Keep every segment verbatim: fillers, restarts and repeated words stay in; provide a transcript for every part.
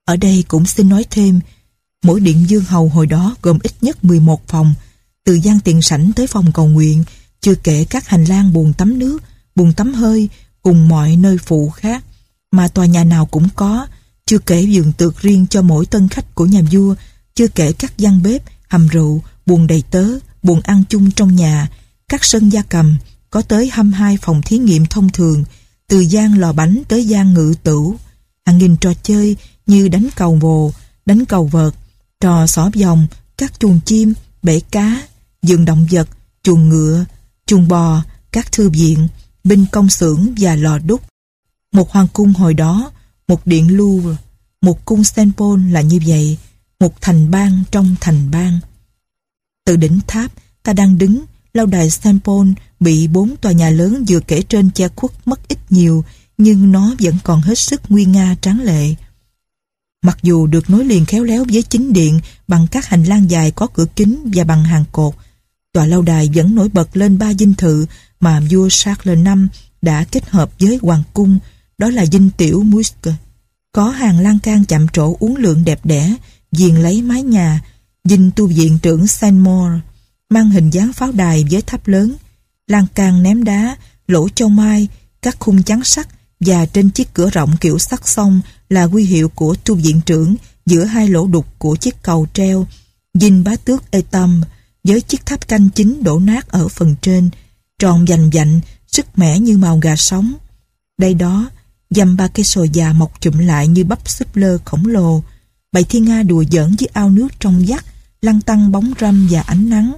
Ở đây cũng xin nói thêm, mỗi điện dương hầu hồi đó gồm ít nhất mười một phòng, từ gian tiền sảnh tới phòng cầu nguyện, chưa kể các hành lang buồng tắm nước, buồng tắm hơi cùng mọi nơi phụ khác mà tòa nhà nào cũng có, chưa kể giường tược riêng cho mỗi tân khách của nhà vua, chưa kể các gian bếp, hầm rượu, buồng đầy tớ, buồng ăn chung trong nhà, các sân gia cầm, có tới hai mươi hai phòng thí nghiệm thông thường, từ gian lò bánh tới gian ngự tửu, hàng nghìn trò chơi như đánh cầu vồ, đánh cầu vợt, trò xỏ vòng, các chuồng chim, bể cá, vườn động vật, chuồng ngựa, chuồng bò, các thư viện, binh công xưởng và lò đúc. Một hoàng cung hồi đó, một điện Louvre, một cung Saint Paul là như vậy, một thành bang trong thành bang. Từ đỉnh tháp, ta đang đứng, lâu đài Saint Paul bị bốn tòa nhà lớn vừa kể trên che khuất mất ít nhiều, nhưng nó vẫn còn hết sức nguy nga tráng lệ. Mặc dù được nối liền khéo léo với chính điện bằng các hành lang dài có cửa kính và bằng hàng cột, tòa lâu đài vẫn nổi bật lên ba dinh thự mà vua Charles năm đã kết hợp với hoàng cung, đó là dinh tiểu Musc, có hàng lan can chạm trổ uốn lượn đẹp đẽ, viền lấy mái nhà, dinh tu viện trưởng Saint-Maur, mang hình dáng pháo đài với tháp lớn, lan can ném đá, lỗ châu mai, các khung chắn sắt và trên chiếc cửa rộng kiểu sắt song là huy hiệu của tu viện trưởng giữa hai lỗ đục của chiếc cầu treo, dinh bá tước Etam với chiếc tháp canh chính đổ nát ở phần trên, tròn vành vạnh, sức mẻ như màu gà sống. Đây đó, dăm ba cây sồi già mọc chụm lại như bắp súp lơ khổng lồ, bầy thiên nga đùa giỡn với ao nước trong vắt, lăn tăn bóng râm và ánh nắng.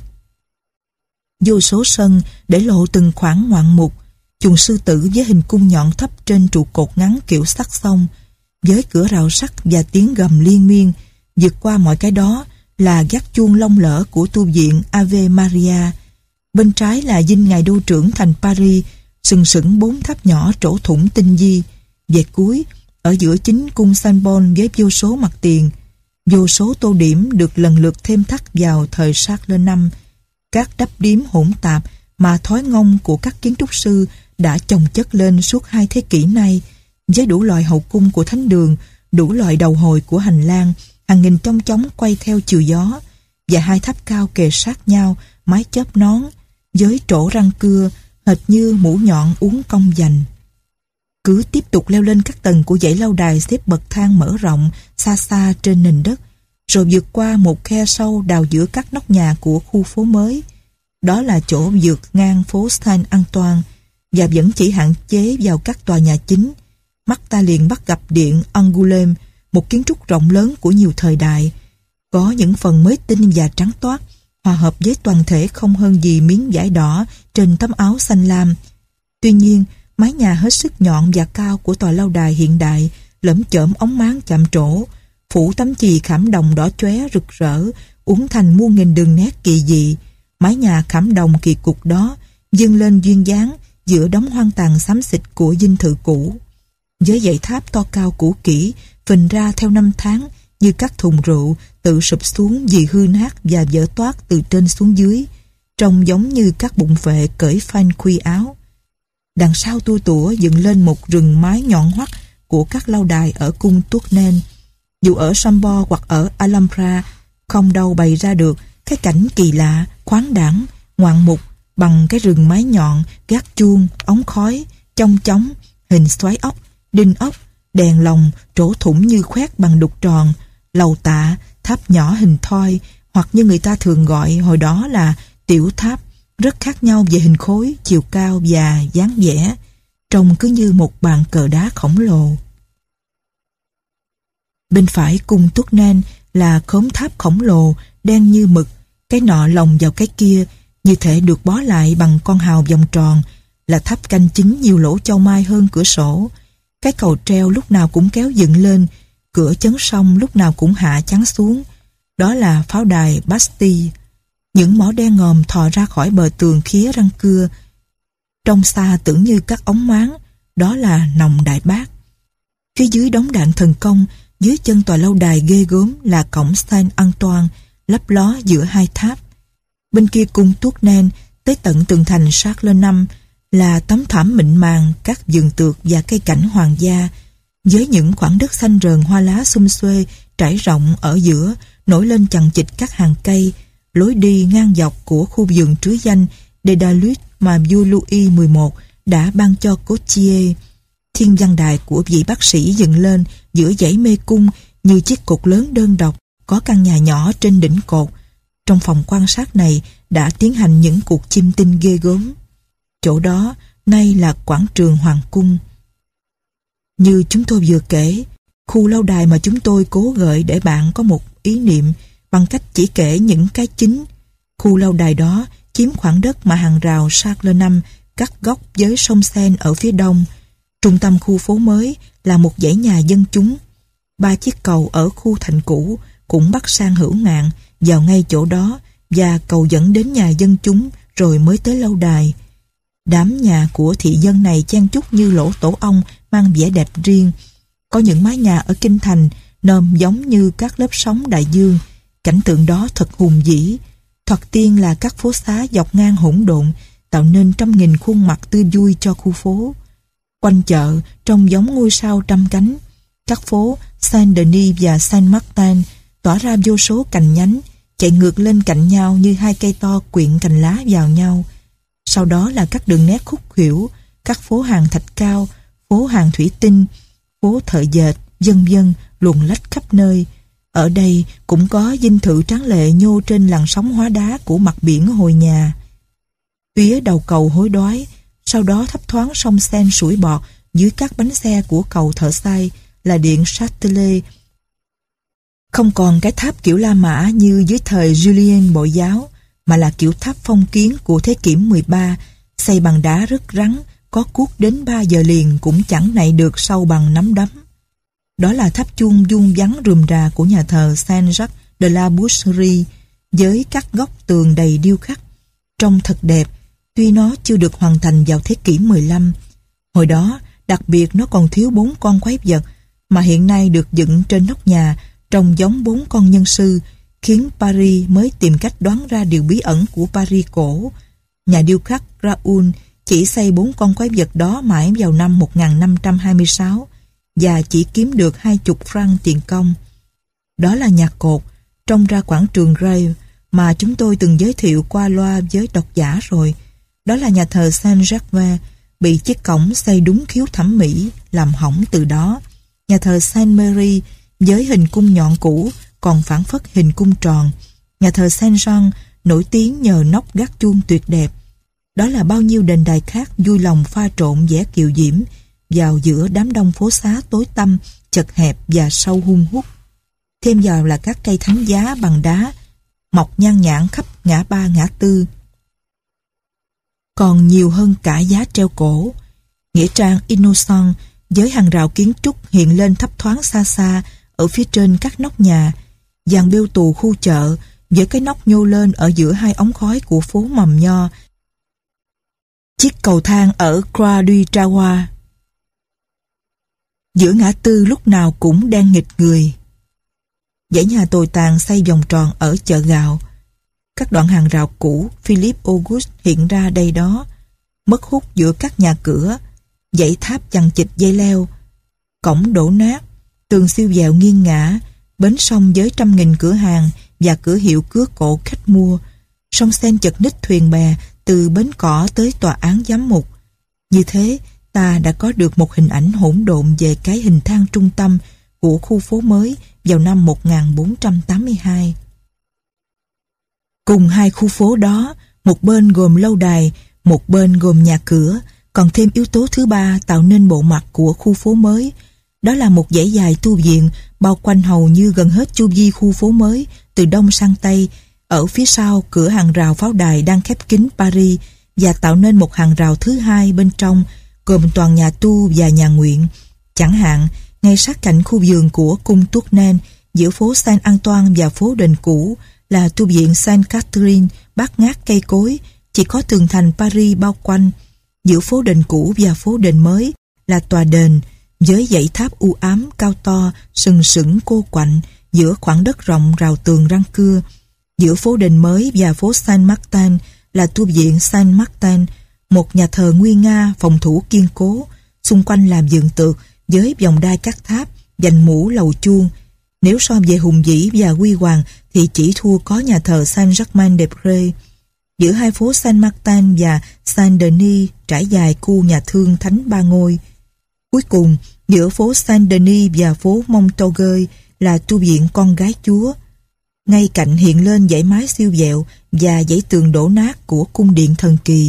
Vô số sân để lộ từng khoảng ngoạn mục, chuồng sư tử với hình cung nhọn thấp trên trụ cột ngắn kiểu sắt song, với cửa rào sắt và tiếng gầm liên miên. Vượt qua mọi cái đó là gác chuông lông lỡ của tu viện Ave Maria. Bên trái là dinh ngài đô trưởng thành Paris, sừng sững bốn tháp nhỏ trổ thủng tinh vi. Về cuối, ở giữa chính cung Saint Paul với vô số mặt tiền, vô số tô điểm được lần lượt thêm thắt vào thời Charles năm. Các đắp điếm hỗn tạp mà thói ngông của các kiến trúc sư đã chồng chất lên suốt hai thế kỷ nay, với đủ loại hậu cung của thánh đường, đủ loại đầu hồi của hành lang, hàng nghìn chong chóng quay theo chiều gió, và hai tháp cao kề sát nhau, mái chớp nón, với trổ răng cưa, hệt như mũ nhọn uốn cong vành. Cứ tiếp tục leo lên các tầng của dãy lâu đài xếp bậc thang mở rộng, xa xa trên nền đất, rồi vượt qua một khe sâu đào giữa các nóc nhà của khu phố mới. Đó là chỗ vượt ngang phố Saint Antoine, và vẫn chỉ hạn chế vào các tòa nhà chính. Mắt ta liền bắt gặp điện Angoulême, một kiến trúc rộng lớn của nhiều thời đại, có những phần mới tinh và trắng toát, hòa hợp với toàn thể không hơn gì miếng vải đỏ trên tấm áo xanh lam. Tuy nhiên, mái nhà hết sức nhọn và cao của tòa lâu đài hiện đại lởm chởm ống máng chạm trổ, phủ tấm chì khảm đồng đỏ chóe rực rỡ, uốn thành muôn nghìn đường nét kỳ dị. Mái nhà khảm đồng kỳ cục đó dâng lên duyên dáng giữa đống hoang tàn xám xịt của dinh thự cũ, với dãy tháp to cao cũ kỹ phình ra theo năm tháng như các thùng rượu tự sụp xuống vì hư nát và vỡ toát từ trên xuống dưới, trông giống như các bụng vệ cởi phanh khuy áo. Đằng sau tua tủa dựng lên một rừng mái nhọn hoắt của các lâu đài ở cung Tournai. Dù ở Chambord hoặc ở Alhambra, không đâu bày ra được cái cảnh kỳ lạ, khoáng đãng, ngoạn mục bằng cái rừng mái nhọn, gác chuông, ống khói, chong chóng, hình xoáy ốc, đinh ốc, đèn lồng trổ thủng như khoét bằng đục tròn, lầu tạ, tháp nhỏ hình thoi, hoặc như người ta thường gọi hồi đó là tiểu tháp, rất khác nhau về hình khối, chiều cao và dáng vẻ, trông cứ như một bàn cờ đá khổng lồ. Bên phải cung Tournai là khóm tháp khổng lồ, đen như mực, cái nọ lồng vào cái kia, như thể được bó lại bằng con hào vòng tròn, là tháp canh chính nhiều lỗ châu mai hơn cửa sổ. Cái cầu treo lúc nào cũng kéo dựng lên, cửa chấn sông lúc nào cũng hạ chắn xuống. Đó là pháo đài Bastille. Những mỏ đen ngòm thò ra khỏi bờ tường khía răng cưa. Trong xa tưởng như các ống máng, đó là nòng Đại Bác. Phía dưới đống đạn thần công, dưới chân tòa lâu đài ghê gớm là cổng Saint Antoine, lấp ló giữa hai tháp. Bên kia cung Tournai, tới tận tường thành Charles năm, là tấm thảm mịn màng, các vườn tược và cây cảnh hoàng gia, với những khoảng đất xanh rờn hoa lá xum xuê trải rộng ở giữa, nổi lên chằng chịt các hàng cây, lối đi ngang dọc của khu vườn trứ danh Dédalus mà vua Louis mười một đã ban cho Gautier. Thiên văn đài của vị bác sĩ dựng lên giữa dãy mê cung như chiếc cột lớn đơn độc, có căn nhà nhỏ trên đỉnh cột. Trong phòng quan sát này đã tiến hành những cuộc chiêm tinh ghê gớm. Chỗ đó nay là quảng trường Hoàng cung. Như chúng tôi vừa kể, khu lâu đài mà chúng tôi cố gợi để bạn có một ý niệm bằng cách chỉ kể những cái chính. Khu lâu đài đó chiếm khoảng đất mà hàng rào Charles năm cắt góc với sông Seine ở phía đông. Trung tâm khu phố mới là một dãy nhà dân chúng. Ba chiếc cầu ở khu thành cũ cũng bắc sang Hữu Ngạn vào ngay chỗ đó, và cầu dẫn đến nhà dân chúng rồi mới tới lâu đài. Đám nhà của thị dân này chen chúc như lỗ tổ ong, mang vẻ đẹp riêng. Có những mái nhà ở kinh thành nôm giống như các lớp sóng đại dương. Cảnh tượng đó thật hùng vĩ. Thoạt tiên là các phố xá dọc ngang hỗn độn, tạo nên trăm nghìn khuôn mặt tươi vui cho khu phố. Quanh chợ trông giống ngôi sao trăm cánh. Các phố Saint-Denis và Saint-Martin tỏa ra vô số cành nhánh, chạy ngược lên cạnh nhau như hai cây to quyện cành lá vào nhau. Sau đó là các đường nét khúc khuỷu, các phố hàng thạch cao, phố hàng thủy tinh, phố thợ dệt, vân vân luồn lách khắp nơi. Ở đây cũng có dinh thự tráng lệ nhô trên làn sóng hóa đá của mặt biển hồi nhà. Phía đầu cầu hối đoái, sau đó thấp thoáng sông Seine sủi bọt dưới các bánh xe của cầu thợ xay là điện Châtelet. Không còn cái tháp kiểu La Mã như dưới thời Julien Bội Giáo, mà là kiểu tháp phong kiến của thế kỷ mười ba, xây bằng đá rất rắn, có cuốc đến ba giờ liền cũng chẳng nạy được sâu bằng nắm đấm. Đó là tháp chuông vuông vắn rườm rà của nhà thờ Saint-Jacques de la Boucherie, với các góc tường đầy điêu khắc. Trông thật đẹp, tuy nó chưa được hoàn thành vào thế kỷ mười lăm. Hồi đó, đặc biệt nó còn thiếu bốn con quái vật, mà hiện nay được dựng trên nóc nhà, trông giống bốn con nhân sư, khiến Paris mới tìm cách đoán ra điều bí ẩn của Paris cổ. Nhà điêu khắc Raoul chỉ xây bốn con quái vật đó mãi vào năm một nghìn năm trăm hai mươi sáu và chỉ kiếm được hai chục franc tiền công. Đó là nhà cột trông ra quảng trường Grève mà chúng tôi từng giới thiệu qua loa với độc giả rồi. Đó là nhà thờ Saint-Gervais, bị chiếc cổng xây đúng khiếu thẩm mỹ làm hỏng từ đó. Nhà thờ Saint-Mary với hình cung nhọn cũ còn phảng phất hình cung tròn. Nhà thờ Saint-Jean nổi tiếng nhờ nóc gác chuông tuyệt đẹp. Đó là bao nhiêu đền đài khác vui lòng pha trộn vẻ kiều diễm vào giữa đám đông phố xá tối tăm, chật hẹp và sâu hun hút. Thêm vào là các cây thánh giá bằng đá mọc nhan nhản khắp ngã ba ngã tư. Còn nhiều hơn cả giá treo cổ. Nghĩa trang Innocent với hàng rào kiến trúc hiện lên thấp thoáng xa xa ở phía trên các nóc nhà. Dàn bêu tù khu chợ với cái nóc nhô lên ở giữa hai ống khói của phố mầm nho. Chiếc cầu thang ở Croix du Traoir. Giữa ngã tư lúc nào cũng đang nghịch người. Dãy nhà tồi tàn xây vòng tròn ở chợ gạo. Các đoạn hàng rào cũ Philip Auguste hiện ra đây đó, mất hút giữa các nhà cửa, dãy tháp chằng chịt dây leo, cổng đổ nát, tường siêu vẹo nghiêng ngã, bến sông với trăm nghìn cửa hàng và cửa hiệu cứa cổ khách mua, sông Seine chật ních thuyền bè từ bến cỏ tới tòa án giám mục. Như thế, ta đã có được một hình ảnh hỗn độn về cái hình thang trung tâm của khu phố mới vào năm một nghìn bốn trăm tám mươi hai. Cùng hai khu phố đó, một bên gồm lâu đài, một bên gồm nhà cửa, còn thêm yếu tố thứ ba tạo nên bộ mặt của khu phố mới. Đó là một dãy dài tu viện bao quanh hầu như gần hết chu vi khu phố mới từ đông sang tây, ở phía sau cửa hàng rào pháo đài đang khép kín Paris, và tạo nên một hàng rào thứ hai bên trong gồm toàn nhà tu và nhà nguyện. Chẳng hạn, ngay sát cạnh khu vườn của cung Tournelle, giữa phố Saint Antoine và phố đền cũ là tu viện Saint Catherine bát ngát cây cối, chỉ có tường thành Paris bao quanh. Giữa phố đền cũ và phố đền mới là tòa đền với dãy tháp u ám cao to sừng sững cô quạnh giữa khoảng đất rộng rào tường răng cưa. Giữa phố đền mới và phố Saint Martin là tu viện Saint Martin, một nhà thờ nguy nga, phòng thủ kiên cố, xung quanh là vườn tược với vòng đai các tháp, dành mũ lầu chuông. Nếu so về hùng vĩ và huy hoàng thì chỉ thua có nhà thờ Saint-Germain-des-Prés. Giữa hai phố Saint-Martin và Saint-Denis trải dài khu nhà thương Thánh Ba Ngôi. Cuối cùng, giữa phố Saint-Denis và phố Montorgueil là tu viện Con Gái Chúa. Ngay cạnh hiện lên dãy mái siêu vẹo và dãy tường đổ nát của cung điện thần kỳ.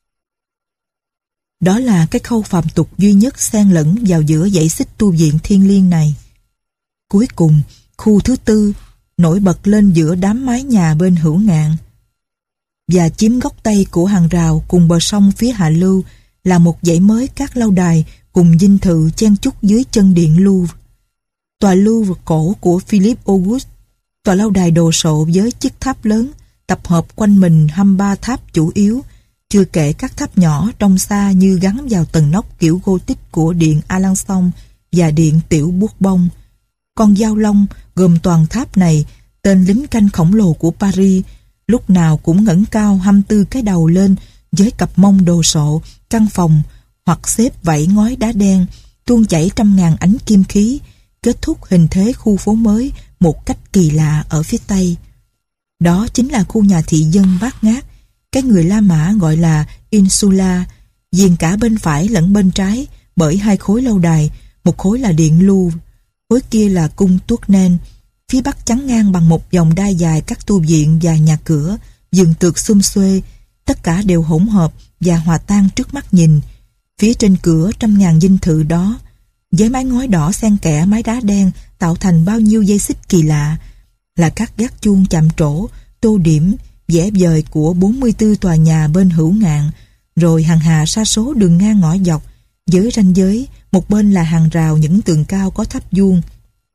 Đó là cái khâu phàm tục duy nhất xen lẫn vào giữa dãy xích tu viện thiêng liêng này. Cuối cùng, khu thứ tư nổi bật lên giữa đám mái nhà bên hữu ngạn và chiếm góc tây của hàng rào cùng bờ sông phía hạ lưu là một dãy mới các lâu đài cùng dinh thự chen chúc dưới chân điện Louvre. Tòa Louvre cổ của Philip Auguste, tòa lâu đài đồ sộ với chiếc tháp lớn tập hợp quanh mình hai mươi ba tháp chủ yếu, chưa kể các tháp nhỏ trông xa như gắn vào tầng nóc kiểu Gothic của điện Alençon và điện Tiểu Bourbon. Con dao long gồm toàn tháp này, tên lính canh khổng lồ của Paris, lúc nào cũng ngẩng cao hai mươi tư cái đầu lên với cặp mông đồ sộ, căn phòng hoặc xếp vảy ngói đá đen, tuôn chảy trăm ngàn ánh kim khí, kết thúc hình thế khu phố mới một cách kỳ lạ ở phía tây. Đó chính là khu nhà thị dân bát ngát, cái người La Mã gọi là Insula, viền cả bên phải lẫn bên trái bởi hai khối lâu đài, một khối là điện Louvre, khối kia là cung Tournelle, phía bắc chắn ngang bằng một vòng đai dài các tu viện và nhà cửa, vườn tược xum xuê, tất cả đều hỗn hợp và hòa tan trước mắt nhìn. Phía trên cửa trăm ngàn dinh thự đó, với mái ngói đỏ xen kẽ mái đá đen tạo thành bao nhiêu dây xích kỳ lạ, là các gác chuông chạm trổ, tô điểm, vẽ vời của bốn mươi tư tòa nhà bên hữu ngạn, rồi hàng hà sa số đường ngang ngõ dọc, với ranh giới, một bên là hàng rào những tường cao có tháp vuông.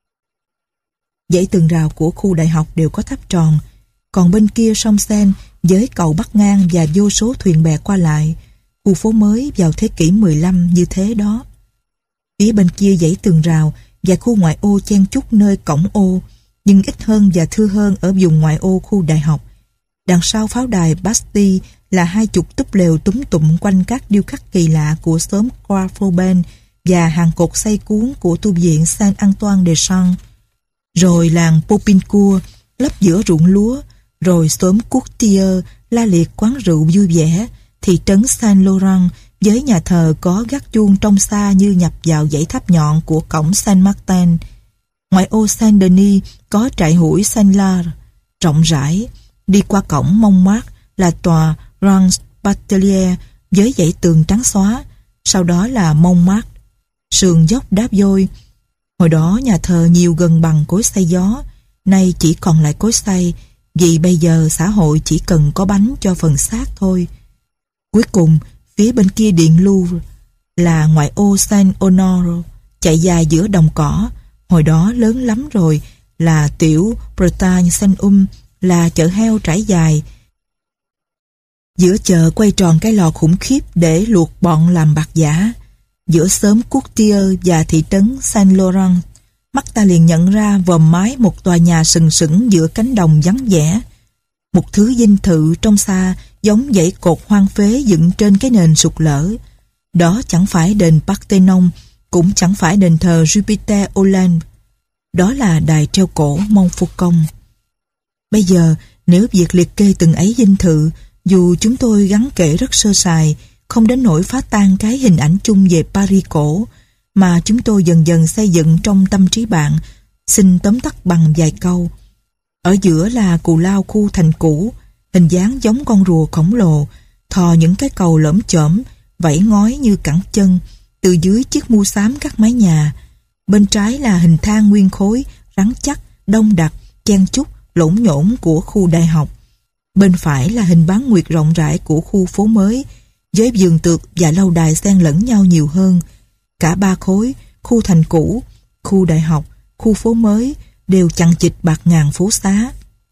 Dãy tường rào của khu đại học đều có tháp tròn, còn bên kia sông Seine với cầu bắc ngang và vô số thuyền bè qua lại, khu phố mới vào thế kỷ mười lăm như thế đó. Phía bên kia dãy tường rào và khu ngoại ô chen chúc nơi cổng ô, nhưng ít hơn và thưa hơn ở vùng ngoại ô khu đại học. Đằng sau pháo đài Bastille là hai chục túp lều túm tụm quanh các điêu khắc kỳ lạ của xóm Croix Faubin và hàng cột xây cuốn của tu viện Saint-Antoine-des-Champs. Rồi làng Popincourt lấp giữa ruộng lúa, rồi xóm Courtier la liệt quán rượu vui vẻ, thị trấn Saint-Laurent với nhà thờ có gác chuông trông xa như nhập vào dãy tháp nhọn của cổng Saint-Martin. Ngoại ô Saint-Denis có trại hủi Saint-Lars rộng rãi. Đi qua cổng Montmartre là tòa Grand Batelier với dãy tường trắng xóa, sau đó là Montmartre, sườn dốc đá vôi. Hồi đó nhà thờ nhiều gần bằng cối xay gió, nay chỉ còn lại cối xay, vì bây giờ xã hội chỉ cần có bánh cho phần xác thôi. Cuối cùng, phía bên kia điện Louvre là ngoại ô Saint-Honoré, chạy dài giữa đồng cỏ, hồi đó lớn lắm rồi, là tiểu Bretagne Saint-Um, là chợ heo trải dài. Giữa chợ quay tròn cái lò khủng khiếp để luộc bọn làm bạc giả. Giữa xóm Courtier và thị trấn Saint-Laurent, mắt ta liền nhận ra vòm mái một tòa nhà sừng sững giữa cánh đồng vắng vẻ. Một thứ dinh thự trong xa giống dãy cột hoang phế dựng trên cái nền sụt lở. Đó chẳng phải đền Parthenon, cũng chẳng phải đền thờ Jupiter Olympe. Đó là đài treo cổ Montfaucon. Bây giờ, nếu việc liệt kê từng ấy dinh thự, dù chúng tôi gắn kể rất sơ sài, không đến nỗi phá tan cái hình ảnh chung về Paris cổ, mà chúng tôi dần dần xây dựng trong tâm trí bạn, xin tóm tắt bằng vài câu. Ở giữa là cù lao khu thành cũ, hình dáng giống con rùa khổng lồ, thò những cái cầu lởm chởm, vẫy ngói như cẳng chân, từ dưới chiếc mu xám các mái nhà. Bên trái là hình thang nguyên khối, rắn chắc, đông đặc, chen chúc, lỗn nhổn của khu đại học. Bên phải là hình bán nguyệt rộng rãi của khu phố mới, với vườn tược và lâu đài xen lẫn nhau nhiều hơn. Cả ba khối, khu thành cũ, khu đại học, khu phố mới, đều chằng chịt bạt ngàn phố xá.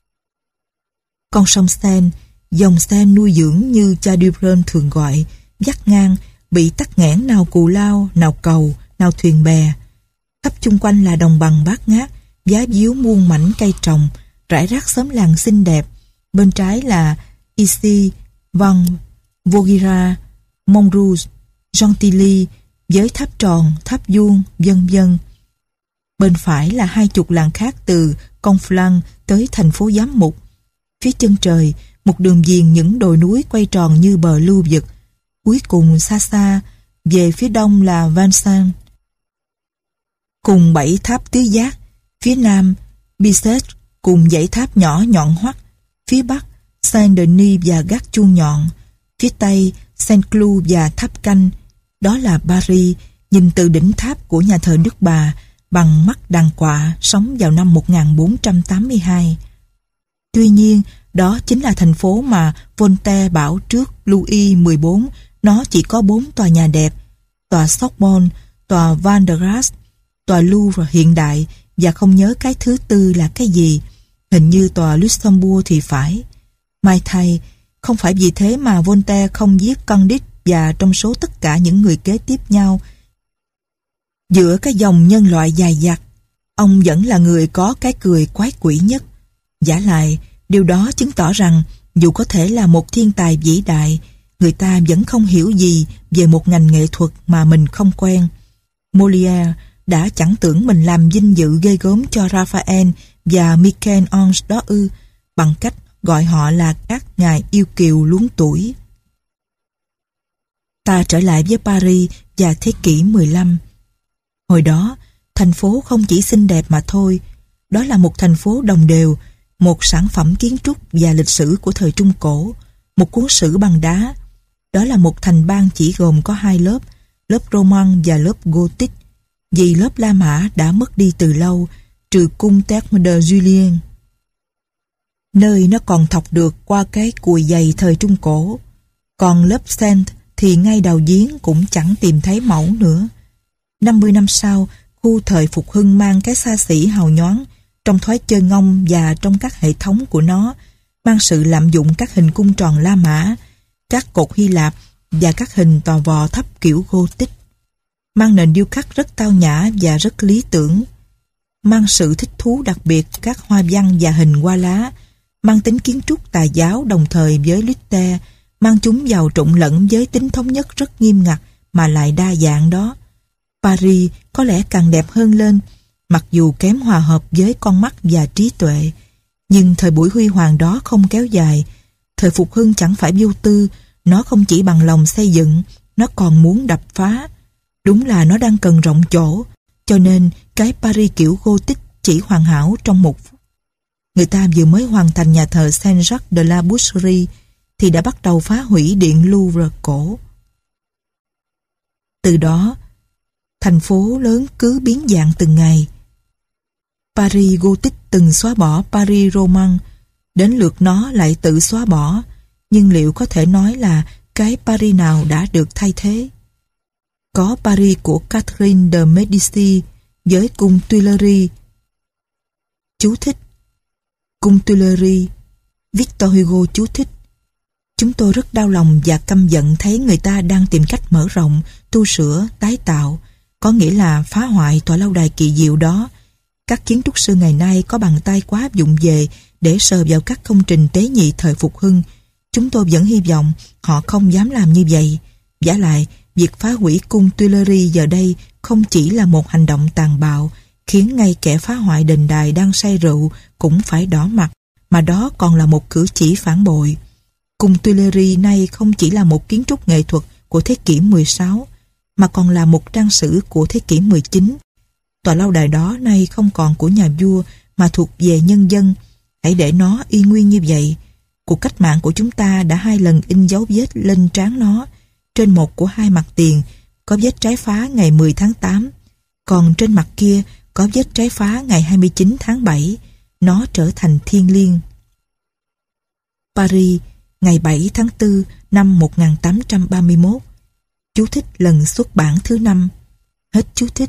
Con sông Seine, dòng Seine nuôi dưỡng như cha Dupron thường gọi, vắt ngang, bị tắc nghẽn nào cù lao, nào cầu, nào thuyền bè. Khắp chung quanh là đồng bằng bát ngát, giá díu muôn mảnh cây trồng, rải rác xóm làng xinh đẹp. Bên trái là Issy, Vanves, Vaugirard, Montrouge, Gentilly với tháp tròn, tháp vuông, vân vân. Bên phải là hai chục làng khác từ Conflans tới thành phố Giám Mục. Phía chân trời, một đường viền những đồi núi quay tròn như bờ lưu vực. Cuối cùng xa xa, về phía đông là Vincennes, cùng bảy tháp tứ giác. Phía nam, Bicêtre cùng dãy tháp nhỏ nhọn hoắt. Phía bắc, Saint-Denis và gác chuông nhọn. Phía tây, Saint-Cloud và tháp canh. Đó là Paris, nhìn từ đỉnh tháp của nhà thờ Đức Bà bằng mắt đàn quạ, sống vào năm một nghìn bốn trăm tám mươi hai. Tuy nhiên, đó chính là thành phố mà Voltaire bảo trước Louis mười bốn nó chỉ có bốn tòa nhà đẹp: tòa Sorbonne, tòa Val de Grâce, tòa Louvre hiện đại, và không nhớ cái thứ tư là cái gì. Hình như tòa Luxembourg thì phải. May thay, không phải vì thế mà Voltaire không viết Candide, và trong số tất cả những người kế tiếp nhau giữa cái dòng nhân loại dài dặt, ông vẫn là người có cái cười quái quỷ nhất. Vả lại, điều đó chứng tỏ rằng dù có thể là một thiên tài vĩ đại, người ta vẫn không hiểu gì về một ngành nghệ thuật mà mình không quen. Molière đã chẳng tưởng mình làm vinh dự ghê gớm cho Raphael và Michel-Ange đó ư, bằng cách gọi họ là các ngài yêu kiều luống tuổi. Ta trở lại với Paris và thế kỷ mười lăm. Hồi đó, thành phố không chỉ xinh đẹp mà thôi. Đó là một thành phố đồng đều, một sản phẩm kiến trúc và lịch sử của thời Trung Cổ, một cuốn sử bằng đá. Đó là một thành bang chỉ gồm có hai lớp, lớp Roman và lớp Gothic, vì lớp La Mã đã mất đi từ lâu, trừ cung Terme de Julien, nơi nó còn thọc được qua cái cùi dày thời Trung Cổ. Còn lớp Saint thì ngay đào giếng cũng chẳng tìm thấy mẫu nữa. năm mươi năm sau, khu thời phục hưng mang cái xa xỉ hào nhoáng trong thói chơi ngông và trong các hệ thống của nó, mang sự lạm dụng các hình cung tròn La Mã, các cột Hy Lạp và các hình tò vò thấp kiểu Gothic, mang nền điêu khắc rất tao nhã và rất lý tưởng, mang sự thích thú đặc biệt các hoa văn và hình hoa lá, mang tính kiến trúc tà giáo đồng thời với Luther, mang chúng vào trộn lẫn với tính thống nhất rất nghiêm ngặt mà lại đa dạng đó. Paris có lẽ càng đẹp hơn lên, mặc dù kém hòa hợp với con mắt và trí tuệ. Nhưng thời buổi huy hoàng đó không kéo dài. Thời phục hưng chẳng phải vô tư, nó không chỉ bằng lòng xây dựng, nó còn muốn đập phá. Đúng là nó đang cần rộng chỗ, cho nên cái Paris kiểu Gothic chỉ hoàn hảo trong một phút. Người ta vừa mới hoàn thành nhà thờ Saint-Jacques de la Boucherie thì đã bắt đầu phá hủy điện Louvre cổ. Từ đó, thành phố lớn cứ biến dạng từng ngày. Paris Gothic từng xóa bỏ Paris Roman, đến lượt nó lại tự xóa bỏ, nhưng liệu có thể nói là cái Paris nào đã được thay thế? Có Paris của Catherine de Medici với cung Tuileries. Chú thích: cung Tuileries, Victor Hugo chú thích. Chúng tôi rất đau lòng và căm giận thấy người ta đang tìm cách mở rộng, tu sửa, tái tạo, có nghĩa là phá hoại tòa lâu đài kỳ diệu đó. Các kiến trúc sư ngày nay có bàn tay quá vụng về để sờ vào các công trình tế nhị thời phục hưng. Chúng tôi vẫn hy vọng họ không dám làm như vậy. Vả lại, việc phá hủy cung Tuileries giờ đây không chỉ là một hành động tàn bạo, khiến ngay kẻ phá hoại đền đài đang say rượu cũng phải đỏ mặt, mà đó còn là một cử chỉ phản bội. Cung Tuileries nay không chỉ là một kiến trúc nghệ thuật của thế kỷ mười sáu, mà còn là một trang sử của thế kỷ mười chín. Tòa lâu đài đó nay không còn của nhà vua mà thuộc về nhân dân. Hãy để nó y nguyên như vậy. Cuộc cách mạng của chúng ta đã hai lần in dấu vết lên trán nó. Trên một của hai mặt tiền có vết trái phá ngày mười tháng tám, còn trên mặt kia có vết trái phá ngày hai mươi chín tháng bảy. Nó trở thành thiêng liêng. Paris, ngày bảy tháng tư năm một nghìn tám trăm ba mươi mốt. Chú thích lần xuất bản thứ năm. Hết chú thích.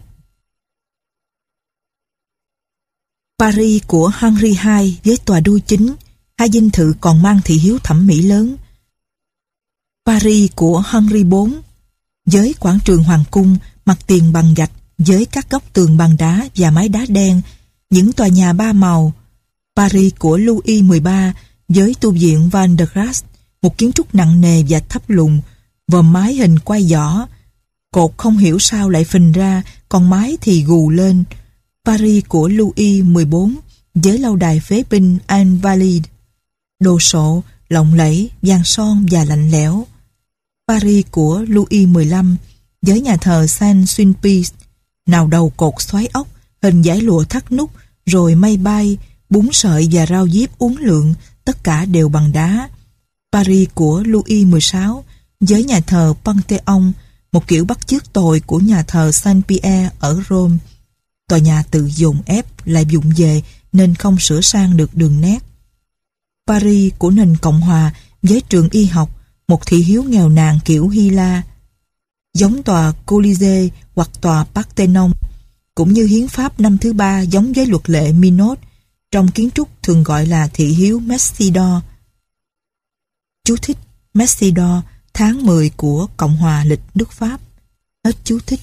Paris của Henry the Second với tòa đô chính, hai dinh thự còn mang thị hiếu thẩm mỹ lớn. Paris của Henry the Fourth với quảng trường hoàng cung, mặt tiền bằng gạch với các góc tường bằng đá và mái đá đen, những tòa nhà ba màu. Paris của Louis the thirteenth với tu viện Val de Grâce, một kiến trúc nặng nề và thấp lùn, vòm mái hình quai giỏ. Cột không hiểu sao lại phình ra, còn mái thì gù lên. Paris của Louis mười bốn với lâu đài phế binh Invalides, đồ sộ, lộng lẫy, vàng son và lạnh lẽo. Paris của Louis mười lăm với nhà thờ Saint-Sulpice, nào đầu cột xoáy ốc, hình dải lụa thắt nút, rồi mây bay, bún sợi và rau diếp uốn lượn, tất cả đều bằng đá. Paris của Louis mười sáu với nhà thờ Panthéon, một kiểu bắt chước tồi của nhà thờ Saint-Pierre ở Rome. Tòa nhà tự dồn ép lại vụng về nên không sửa sang được đường nét. Paris của nền Cộng hòa với trường y học, một thị hiếu nghèo nàn kiểu Hy La, giống tòa Colisée hoặc tòa Parthenon, cũng như hiến pháp năm thứ ba giống với luật lệ Minot, trong kiến trúc thường gọi là thị hiếu Messidor. Chú thích: Messidor, tháng mười của Cộng hòa lịch nước Pháp. Hết chú thích.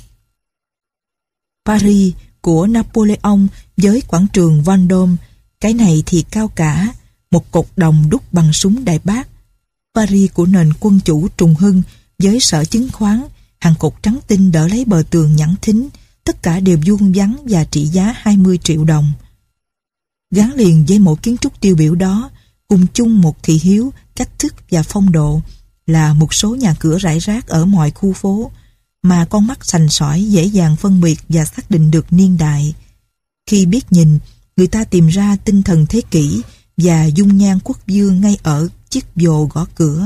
Paris của Napoleon với quảng trường Vendôme, cái này thì cao cả, một cột đồng đúc bằng súng đại bác. Paris của nền quân chủ Trùng Hưng với sở chứng khoán, hàng cột trắng tinh đỡ lấy bờ tường nhẵn thính, tất cả đều vuông vắn và trị giá hai mươi triệu đồng. Gắn liền với mỗi kiến trúc tiêu biểu đó, cùng chung một thị hiếu, cách thức và phong độ, là một số nhà cửa rải rác ở mọi khu phố, mà con mắt sành sỏi dễ dàng phân biệt và xác định được niên đại. Khi biết nhìn, người ta tìm ra tinh thần thế kỷ và dung nhan quốc vương ngay ở chiếc vồ gõ cửa.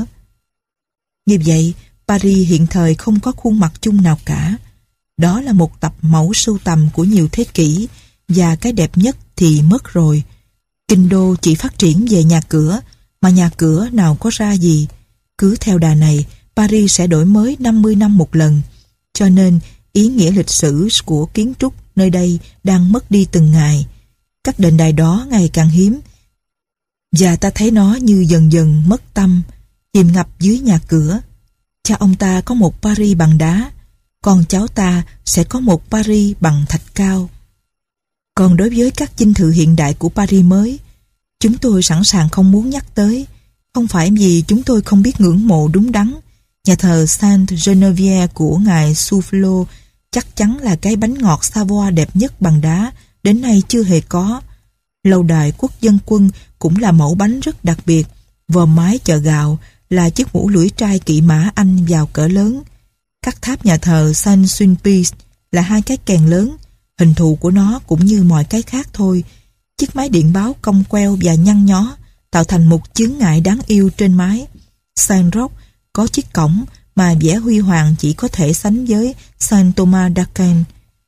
Như vậy, Paris hiện thời không có khuôn mặt chung nào cả. Đó là một tập mẫu sưu tầm của nhiều thế kỷ, và cái đẹp nhất thì mất rồi. Kinh đô chỉ phát triển về nhà cửa, mà nhà cửa nào có ra gì. Cứ theo đà này, Paris sẽ đổi mới năm mươi năm một lần. Cho nên, ý nghĩa lịch sử của kiến trúc nơi đây đang mất đi từng ngày. Các đền đài đó ngày càng hiếm, và ta thấy nó như dần dần mất tâm, chìm ngập dưới nhà cửa. Cha ông ta có một Paris bằng đá, còn cháu ta sẽ có một Paris bằng thạch cao. Còn đối với các dinh thự hiện đại của Paris mới, chúng tôi sẵn sàng không muốn nhắc tới, không phải vì chúng tôi không biết ngưỡng mộ đúng đắn. Nhà thờ Sainte Geneviève của ngài Soufflot chắc chắn là cái bánh ngọt Savoie đẹp nhất bằng đá, đến nay chưa hề có. Lâu đài quốc dân quân cũng là mẫu bánh rất đặc biệt. Vòm mái chợ gạo là chiếc mũ lưỡi trai kỵ mã Anh vào cỡ lớn. Các tháp nhà thờ Saint-Sulpice là hai cái kèn lớn, hình thù của nó cũng như mọi cái khác thôi. Chiếc máy điện báo cong queo và nhăn nhó tạo thành một chướng ngại đáng yêu trên mái. Saint-Roch có chiếc cổng mà vẻ huy hoàng chỉ có thể sánh với Saint Thomas d'Aquin.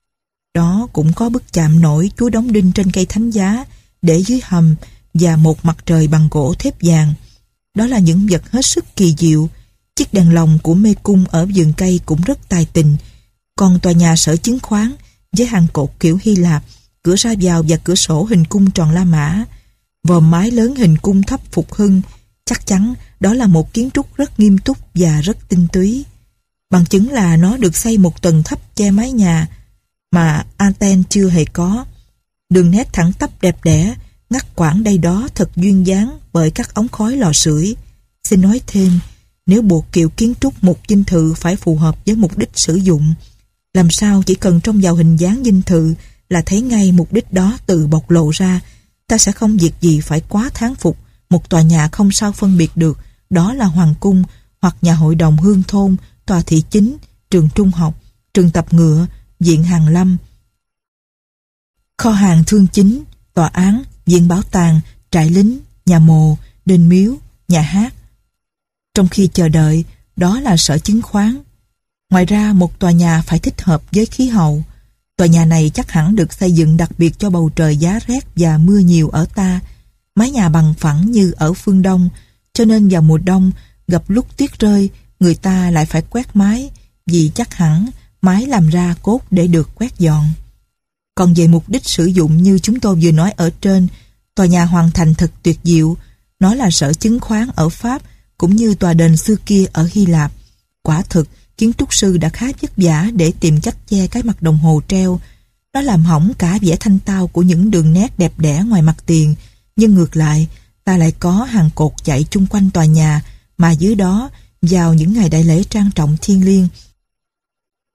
Đó cũng có bức chạm nổi Chúa đóng đinh trên cây thánh giá để dưới hầm, và một mặt trời bằng gỗ thép vàng. Đó là những vật hết sức kỳ diệu. Chiếc đèn lồng của mê cung ở vườn cây cũng rất tài tình. Còn tòa nhà sở chứng khoán với hàng cột kiểu Hy Lạp, cửa ra vào và cửa sổ hình cung tròn La Mã, vòm mái lớn hình cung thấp Phục Hưng, chắc chắn đó là một kiến trúc rất nghiêm túc và rất tinh túy. Bằng chứng là nó được xây một tầng thấp che mái nhà mà Athens chưa hề có. Đường nét thẳng tắp đẹp đẽ, ngắt quãng đây đó thật duyên dáng bởi các ống khói lò sưởi. Xin nói thêm, nếu buộc kiểu kiến trúc một dinh thự phải phù hợp với mục đích sử dụng, làm sao chỉ cần trông vào hình dáng dinh thự là thấy ngay mục đích đó tự bộc lộ ra. Ta sẽ không việc gì phải quá thán phục một tòa nhà không sao phân biệt được đó là hoàng cung hoặc nhà hội đồng hương thôn, tòa thị chính, trường trung học, trường tập ngựa, viện hàn lâm, kho hàng thương chính, tòa án, viện bảo tàng, trại lính, nhà mồ, đền miếu, nhà hát. Trong khi chờ đợi, đó là sở chứng khoán. Ngoài ra, một tòa nhà phải thích hợp với khí hậu. Tòa nhà này chắc hẳn được xây dựng đặc biệt cho bầu trời giá rét và mưa nhiều ở ta. Mái nhà bằng phẳng như ở phương Đông, cho nên vào mùa đông, gặp lúc tuyết rơi, người ta lại phải quét mái, vì chắc hẳn mái làm ra cốt để được quét dọn. Còn về mục đích sử dụng như chúng tôi vừa nói ở trên, tòa nhà hoàn thành thật tuyệt diệu. Nó là sở chứng khoán ở Pháp, cũng như tòa đền xưa kia ở Hy Lạp. Quả thực, kiến trúc sư đã khá vất vả để tìm cách che cái mặt đồng hồ treo. Nó làm hỏng cả vẻ thanh tao của những đường nét đẹp đẽ ngoài mặt tiền. Nhưng ngược lại, ta lại có hàng cột chạy chung quanh tòa nhà, mà dưới đó, vào những ngày đại lễ trang trọng thiêng liêng,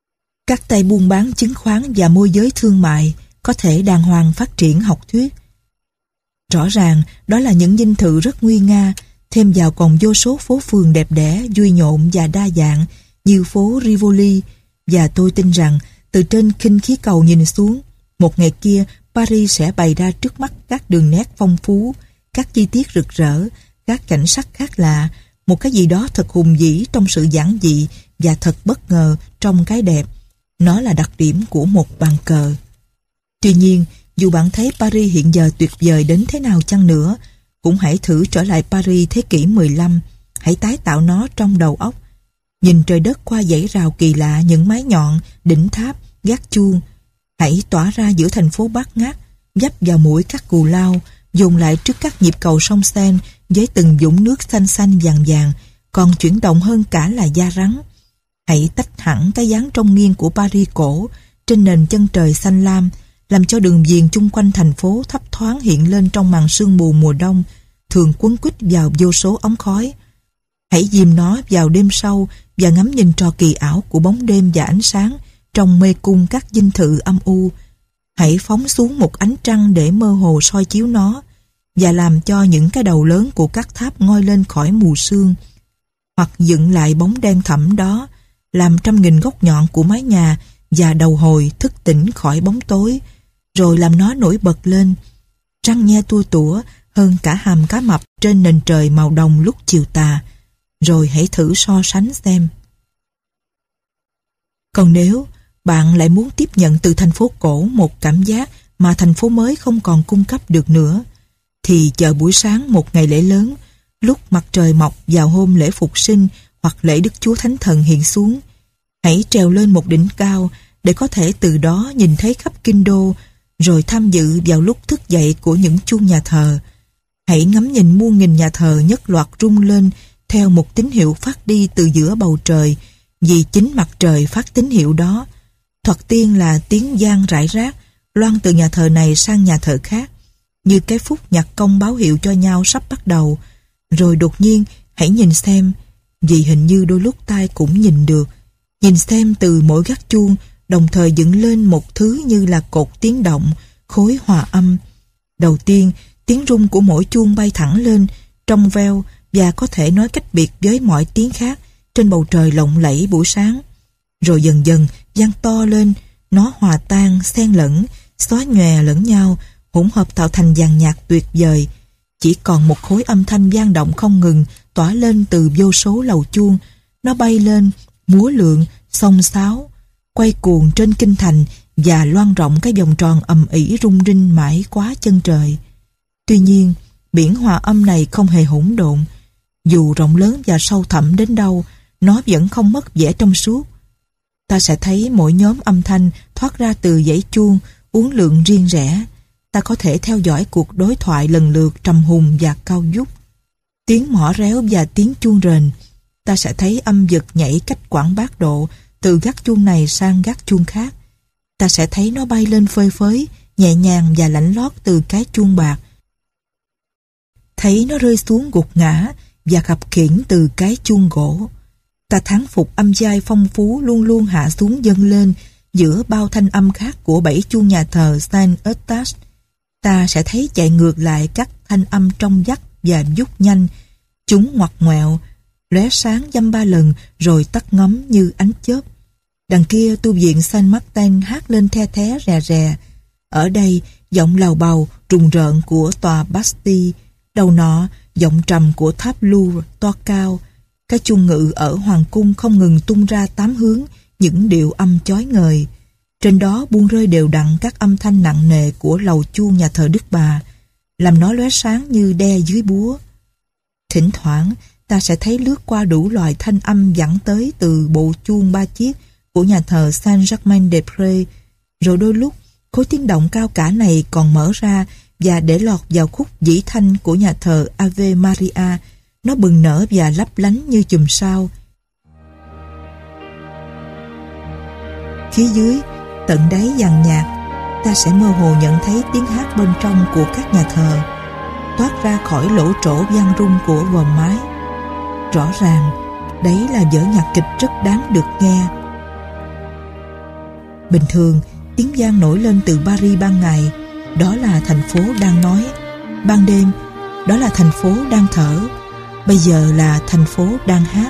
Các tay buôn bán chứng khoán và môi giới thương mại có thể đàng hoàng phát triển học thuyết. Rõ ràng đó là những dinh thự rất nguy nga, thêm vào còn vô số phố phường đẹp đẽ, vui nhộn và đa dạng như phố Rivoli, và tôi tin rằng từ trên khinh khí cầu nhìn xuống, một ngày kia Paris sẽ bày ra trước mắt các đường nét phong phú, các chi tiết rực rỡ, các cảnh sắc khác lạ, một cái gì đó thật hùng vĩ trong sự giản dị và thật bất ngờ trong cái đẹp. Nó là đặc điểm của một bàn cờ. Tuy nhiên, dù bạn thấy Paris hiện giờ tuyệt vời đến thế nào chăng nữa, cũng hãy thử trở lại Paris thế kỷ mười lăm, hãy tái tạo nó trong đầu óc. Nhìn trời đất qua dãy rào kỳ lạ, những mái nhọn, đỉnh tháp, gác chuông. Hãy tỏa ra giữa thành phố bát ngát, dấp vào mũi các cù lao, dồn lại trước các nhịp cầu sông Seine với từng vũng nước xanh xanh vàng vàng, còn chuyển động hơn cả là da rắn. Hãy tách hẳn cái dáng trong nghiêng của Paris cổ trên nền chân trời xanh lam, làm cho đường viền chung quanh thành phố thấp thoáng hiện lên trong màn sương mù mùa đông, thường quấn quýt vào vô số ống khói. Hãy dìm nó vào đêm sâu và ngắm nhìn trò kỳ ảo của bóng đêm và ánh sáng trong mê cung các dinh thự âm u. Hãy phóng xuống một ánh trăng để mơ hồ soi chiếu nó và làm cho những cái đầu lớn của các tháp ngoi lên khỏi mù sương, hoặc dựng lại bóng đen thẳm đó, làm trăm nghìn góc nhọn của mái nhà và đầu hồi thức tỉnh khỏi bóng tối, rồi làm nó nổi bật lên, trăng nhe tua tủa hơn cả hàm cá mập trên nền trời màu đồng lúc chiều tà. Rồi hãy thử so sánh xem. Còn nếu bạn lại muốn tiếp nhận từ thành phố cổ một cảm giác mà thành phố mới không còn cung cấp được nữa, thì chờ buổi sáng một ngày lễ lớn, lúc mặt trời mọc vào hôm lễ Phục sinh hoặc lễ Đức Chúa Thánh Thần hiện xuống, hãy trèo lên một đỉnh cao để có thể từ đó nhìn thấy khắp kinh đô, rồi tham dự vào lúc thức dậy của những chuông nhà thờ. Hãy ngắm nhìn muôn nghìn nhà thờ nhất loạt rung lên theo một tín hiệu phát đi từ giữa bầu trời, vì chính mặt trời phát tín hiệu đó. Thoạt tiên là tiếng vang rải rác, loan từ nhà thờ này sang nhà thờ khác, như cái phút nhạc công báo hiệu cho nhau sắp bắt đầu. Rồi đột nhiên hãy nhìn xem, vì hình như đôi lúc tai cũng nhìn được, nhìn xem từ mỗi gác chuông đồng thời dựng lên một thứ như là cột tiếng động, khối hòa âm. Đầu tiên, tiếng rung của mỗi chuông bay thẳng lên, trong veo và có thể nói cách biệt với mọi tiếng khác trên bầu trời lộng lẫy buổi sáng. Rồi dần dần vang to lên, nó hòa tan, xen lẫn, xóa nhòe lẫn nhau, hỗn hợp tạo thành dàn nhạc tuyệt vời. Chỉ còn một khối âm thanh vang động không ngừng tỏa lên từ vô số lầu chuông. Nó bay lên, múa lượn, xông xáo, quay cuồng trên kinh thành và loan rộng cái vòng tròn ầm ĩ rung rinh mãi quá chân trời. Tuy nhiên, biển hòa âm này không hề hỗn độn. Dù rộng lớn và sâu thẳm đến đâu, nó vẫn không mất vẻ trong suốt. Ta sẽ thấy mỗi nhóm âm thanh thoát ra từ dãy chuông, uốn lượn riêng rẽ. Ta có thể theo dõi cuộc đối thoại lần lượt trầm hùng và cao vút. Tiếng mõ réo và tiếng chuông rền. Ta sẽ thấy âm vực nhảy cách quãng bát độ từ gác chuông này sang gác chuông khác. Ta sẽ thấy nó bay lên phơi phới, nhẹ nhàng và lạnh lót từ cái chuông bạc. Thấy nó rơi xuống gục ngã và khập khiễng từ cái chuông gỗ. Ta thán phục âm giai phong phú luôn luôn hạ xuống dâng lên giữa bao thanh âm khác của bảy chuông nhà thờ Saint Eustache. Ta sẽ thấy chạy ngược lại các thanh âm trong vắt và vút nhanh. Chúng ngoặt ngoẹo, lóe sáng dăm ba lần rồi tắt ngấm như ánh chớp. Đằng kia tu viện Saint Martin hát lên the thé rè rè. Ở đây giọng lầu bầu rùng rợn của tòa Bastille. Đầu nọ giọng trầm của tháp Louvre to cao. Cái chuông ngự ở hoàng cung không ngừng tung ra tám hướng những điệu âm chói ngời. Trên đó buông rơi đều đặn các âm thanh nặng nề của lầu chuông nhà thờ Đức Bà, làm nó lóe sáng như đe dưới búa. Thỉnh thoảng ta sẽ thấy lướt qua đủ loại thanh âm dẫn tới từ bộ chuông ba chiếc của nhà thờ Saint-Germain-des-Prés. Rồi đôi lúc khối tiếng động cao cả này còn mở ra và để lọt vào khúc dĩ thanh của nhà thờ Ave Maria. Nó bừng nở và lấp lánh như chùm sao. Phía dưới, tận đáy dàn nhạc, ta sẽ mơ hồ nhận thấy tiếng hát bên trong của các nhà thờ, toát ra khỏi lỗ trổ vang rung của vòm mái. Rõ ràng, đấy là vở nhạc kịch rất đáng được nghe. Bình thường, tiếng vang nổi lên từ Paris ban ngày, đó là thành phố đang nói. Ban đêm, đó là thành phố đang thở. Bây giờ là thành phố đang hát.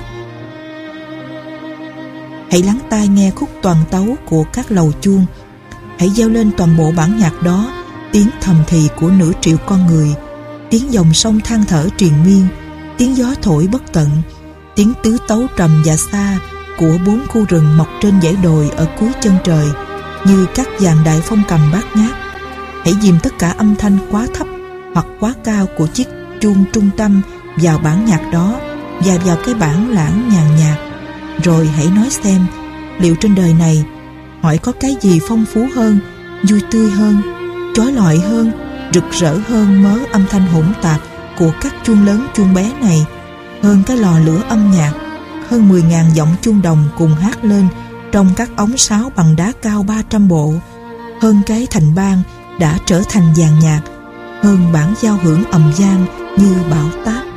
Hãy lắng tai nghe khúc toàn tấu của các lầu chuông. Hãy gieo lên toàn bộ bản nhạc đó tiếng thầm thì của nửa triệu con người, tiếng dòng sông than thở triền miên, tiếng gió thổi bất tận, tiếng tứ tấu trầm và xa của bốn khu rừng mọc trên dãy đồi ở cuối chân trời, như các dàn đại phong cầm bát ngát. Hãy dìm tất cả âm thanh quá thấp hoặc quá cao của chiếc chuông trung tâm vào bản nhạc đó và vào cái bản lãng nhàn nhạt. Rồi hãy nói xem, liệu trên đời này hỏi có cái gì phong phú hơn, vui tươi hơn, chói lọi hơn, rực rỡ hơn mớ âm thanh hỗn tạp của các chuông lớn chuông bé này, hơn cái lò lửa âm nhạc, hơn mười ngàn giọng chuông đồng cùng hát lên trong các ống sáo bằng đá cao ba trăm bộ, hơn cái thành bang đã trở thành vàng nhạc, hơn bản giao hưởng ầm vang như bão táp.